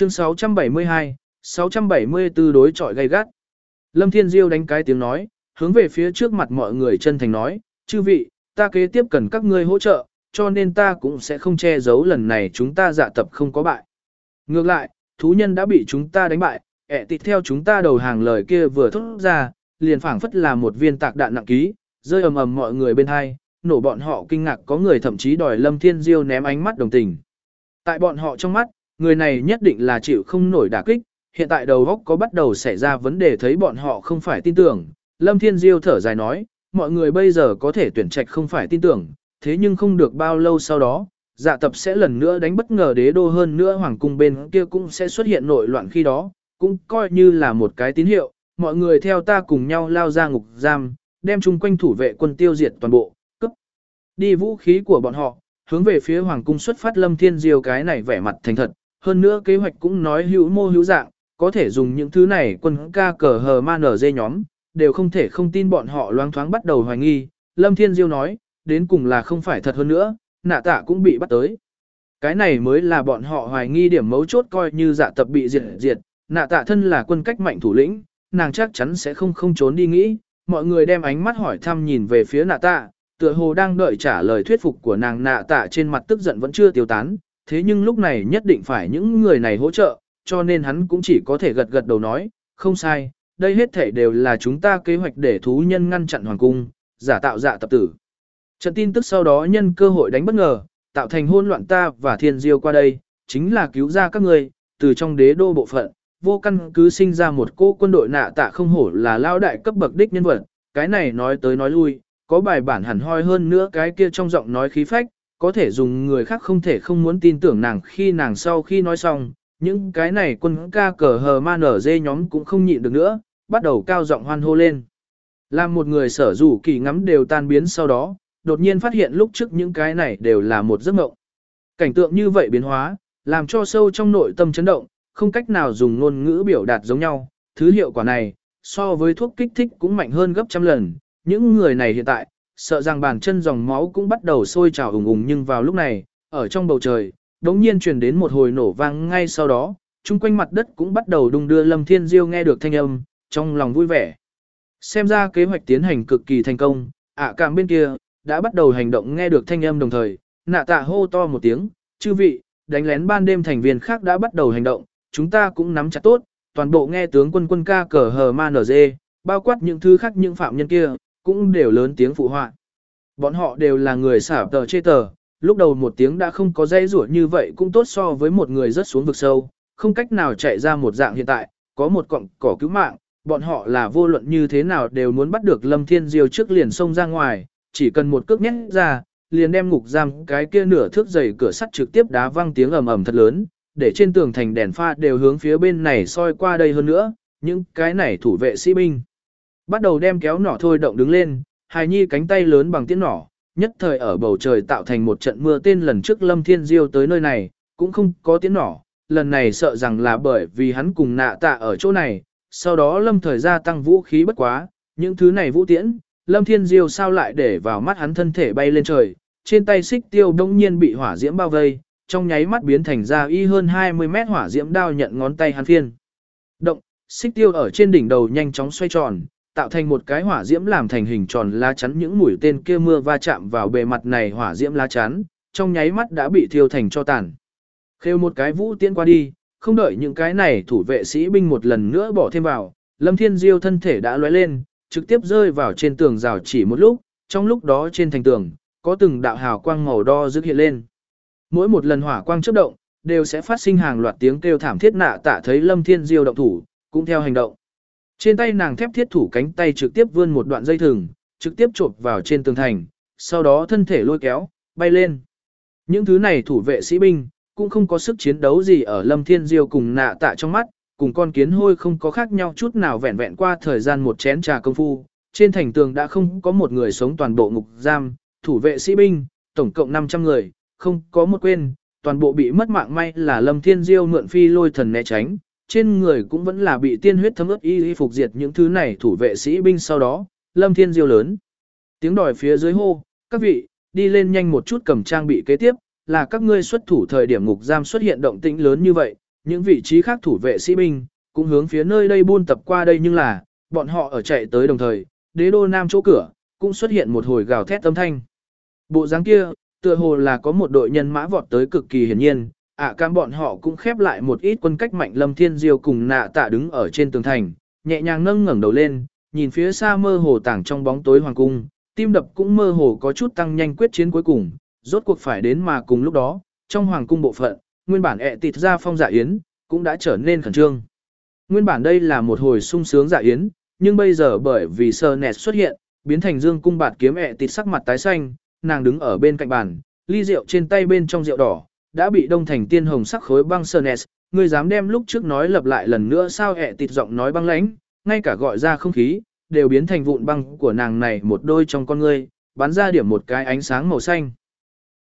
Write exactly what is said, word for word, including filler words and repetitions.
Chương sáu trăm bảy mươi hai, sáu trăm bảy mươi tư đối chọi gay gắt. Lâm Thiên Diêu đánh cái tiếng nói, hướng về phía trước mặt mọi người chân thành nói, chư vị, ta kế tiếp cần các ngươi hỗ trợ, cho nên ta cũng sẽ không che giấu lần này chúng ta dạ tập không có bại. Ngược lại, thú nhân đã bị chúng ta đánh bại, ẹ tịt theo chúng ta đầu hàng lời kia vừa thốt ra, liền phảng phất là một viên tạc đạn nặng ký, rơi ầm ầm mọi người bên hai, nổ bọn họ kinh ngạc, có người thậm chí đòi Lâm Thiên Diêu ném ánh mắt đồng tình. Tại bọn họ trong mắt, người này nhất định là chịu không nổi đả kích, hiện tại đầu óc có bắt đầu xảy ra vấn đề, thấy bọn họ không phải tin tưởng. Lâm Thiên Diêu thở dài nói, mọi người bây giờ có thể tuyển trạch không phải tin tưởng, thế nhưng không được bao lâu sau đó, dạ tập sẽ lần nữa đánh bất ngờ đế đô, hơn nữa hoàng cung bên kia cũng sẽ xuất hiện nội loạn, khi đó, cũng coi như là một cái tín hiệu, mọi người theo ta cùng nhau lao ra ngục giam, đem chung quanh thủ vệ quân tiêu diệt toàn bộ, cướp đi vũ khí của bọn họ, hướng về phía hoàng cung xuất phát. Lâm Thiên Diêu cái này vẻ mặt thành thật, hơn nữa kế hoạch cũng nói hữu mô hữu dạng, có thể dùng những thứ này. Quân ca cờ hờ man ở dê nhóm, đều không thể không tin, bọn họ loáng thoáng bắt đầu hoài nghi. Lâm Thiên Diêu nói, đến cùng là không phải thật, hơn nữa, nạ tạ cũng bị bắt tới. Cái này mới là bọn họ hoài nghi điểm mấu chốt, coi như dạ tập bị diệt diệt, nạ tạ thân là quân cách mạnh thủ lĩnh, nàng chắc chắn sẽ không không trốn đi nghĩ. Mọi người đem ánh mắt hỏi thăm nhìn về phía nạ tạ, tựa hồ đang đợi trả lời thuyết phục của nàng. Nạ tạ trên mặt tức giận vẫn chưa tiêu tán, thế nhưng lúc này nhất định phải những người này hỗ trợ, cho nên hắn cũng chỉ có thể gật gật đầu nói, không sai, đây hết thảy đều là chúng ta kế hoạch để thú nhân ngăn chặn hoàng cung, giả tạo dạ tập tử. Trận tin tức sau đó nhân cơ hội đánh bất ngờ, tạo thành hỗn loạn, ta và Thiên Diêu qua đây, chính là cứu ra các ngươi, từ trong đế đô bộ phận, vô căn cứ sinh ra một cô quân đội. Nạ tạ không hổ là lao đại cấp bậc đích nhân vật, cái này nói tới nói lui, có bài bản hẳn hoi, hơn nữa cái kia trong giọng nói khí phách, có thể dùng người khác không thể không muốn tin tưởng nàng. Khi nàng sau khi nói xong, những cái này quân ca cờ hờ man ở dê nhóm cũng không nhịn được nữa, bắt đầu cao giọng hoan hô lên. Làm một người sở rủ kỳ ngắm đều tan biến sau đó, đột nhiên phát hiện lúc trước những cái này đều là một giấc mộng. Cảnh tượng như vậy biến hóa, làm cho sâu trong nội tâm chấn động, không cách nào dùng ngôn ngữ biểu đạt giống nhau. Thứ hiệu quả này, so với thuốc kích thích cũng mạnh hơn gấp trăm lần. Những người này hiện tại, sợ rằng bàn chân dòng máu cũng bắt đầu sôi trào ùng ùng, nhưng vào lúc này, ở trong bầu trời, đống nhiên truyền đến một hồi nổ vang, ngay sau đó, chung quanh mặt đất cũng bắt đầu đung đưa. Lâm Thiên Diêu nghe được thanh âm, trong lòng vui vẻ. Xem ra kế hoạch tiến hành cực kỳ thành công, ạ cảm bên kia, đã bắt đầu hành động. Nghe được thanh âm đồng thời, nạ tạ hô to một tiếng, chư vị, đánh lén ban đêm thành viên khác đã bắt đầu hành động, chúng ta cũng nắm chặt tốt, toàn bộ nghe tướng quân quân ca cờ hờ man ở dê, bao quát những thứ khác, những phạm nhân kia, cũng đều lớn tiếng phụ họa. Bọn họ đều là người xả tờ chê tờ, lúc đầu một tiếng đã không có dây rủa như vậy cũng tốt so với một người rớt xuống vực sâu, không cách nào chạy ra một dạng. Hiện tại, có một cọng cỏ cứu mạng, bọn họ là vô luận như thế nào đều muốn bắt được Lâm Thiên Diêu trước liền xông ra ngoài, chỉ cần một cước nhét ra, liền đem ngục giam cái kia nửa thước dày cửa sắt trực tiếp đá văng, tiếng ầm ầm thật lớn, để trên tường thành đèn pha đều hướng phía bên này soi qua đây. Hơn nữa, những cái này thủ vệ sĩ binh bắt đầu đem kéo nỏ thôi động đứng lên, hài nhi cánh tay lớn bằng tiễn nỏ, nhất thời ở bầu trời tạo thành một trận mưa tên. Lần trước Lâm Thiên Diêu tới nơi này, cũng không có tiễn nỏ, lần này sợ rằng là bởi vì hắn cùng nạ tạ ở chỗ này, sau đó Lâm thời gia tăng vũ khí, bất quá, những thứ này vũ tiễn, Lâm Thiên Diêu sao lại để vào mắt hắn, thân thể bay lên trời, trên tay xích tiêu đông nhiên bị hỏa diễm bao vây, trong nháy mắt biến thành ra y hơn hai mươi mét hỏa diễm đao nhận ngón tay hắn phiên động, xích tiêu ở trên đỉnh đầu nhanh chóng xoay tròn, tạo thành một cái hỏa diễm làm thành hình tròn lá chắn. những mũi tên kia mưa va chạm vào bề mặt này hỏa diễm lá chắn, trong nháy mắt đã bị thiêu thành tro tàn. Khêu một cái vũ tiễn qua đi, không đợi những cái này thủ vệ sĩ binh một lần nữa bỏ thêm vào, Lâm Thiên Diêu thân thể đã lóe lên, trực tiếp rơi vào trên tường rào. Chỉ một lúc, trong lúc đó trên thành tường, có từng đạo hào quang màu đo rực hiện lên. Mỗi một lần hỏa quang chớp động, đều sẽ phát sinh hàng loạt tiếng kêu thảm thiết. Nạ tạ thấy Lâm Thiên Diêu động thủ, cũng theo hành động. Trên tay nàng thép thiết thủ cánh tay trực tiếp vươn một đoạn dây thừng, trực tiếp chộp vào trên tường thành, sau đó thân thể lôi kéo, bay lên. Những thứ này thủ vệ sĩ binh, cũng không có sức chiến đấu gì ở Lâm Thiên Diêu cùng nạ tạ trong mắt, cùng con kiến hôi không có khác nhau chút nào. Vẹn vẹn qua thời gian một chén trà công phu, trên thành tường đã không có một người sống, toàn bộ ngục giam, thủ vệ sĩ binh, tổng cộng năm trăm người, không có một quên, toàn bộ bị mất mạng. May là Lâm Thiên Diêu mượn phi lôi thần né tránh, trên người cũng vẫn là bị tiên huyết thấm ướt, y y phục diệt những thứ này thủ vệ sĩ binh. Sau đó, Lâm Thiên Diêu lớn tiếng đòi phía dưới hô, các vị, đi lên nhanh một chút cầm trang bị kế tiếp, là các ngươi xuất thủ thời điểm ngục giam xuất hiện động tĩnh lớn như vậy, những vị trí khác thủ vệ sĩ binh, cũng hướng phía nơi đây buôn tập qua đây nhưng là, bọn họ ở chạy tới đồng thời, đế đô nam chỗ cửa, cũng xuất hiện một hồi gào thét âm thanh. Bộ dáng kia, tựa hồ là có một đội nhân mã vọt tới cực kỳ hiển nhiên, ạ cam bọn họ cũng khép lại một ít quân cách mạnh. Lâm Thiên Diêu cùng nạ tạ đứng ở trên tường thành, nhẹ nhàng nâng ngẩng đầu lên, nhìn phía xa mơ hồ tảng trong bóng tối hoàng cung, tim đập cũng mơ hồ có chút tăng nhanh. Quyết chiến cuối cùng, rốt cuộc phải đến mà cùng lúc đó, trong hoàng cung bộ phận, nguyên bản ẹ tịt ra phong dạ yến, cũng đã trở nên khẩn trương. Nguyên bản đây là một hồi sung sướng dạ yến, nhưng bây giờ bởi vì sơ nẹt xuất hiện, biến thành dương cung bạt kiếm. Ẹ tịt sắc mặt tái xanh, nàng đứng ở bên cạnh bàn, ly rượu trên tay bên trong rượu đỏ, đã bị đông thành tiên hồng sắc khối băng sơ nẹt. Ngươi dám đem lúc trước nói lặp lại lần nữa sao? Ẹ tịt giọng nói băng lãnh, ngay cả gọi ra không khí, đều biến thành vụn băng của nàng này một đôi trong con ngươi, bắn ra điểm một cái ánh sáng màu xanh.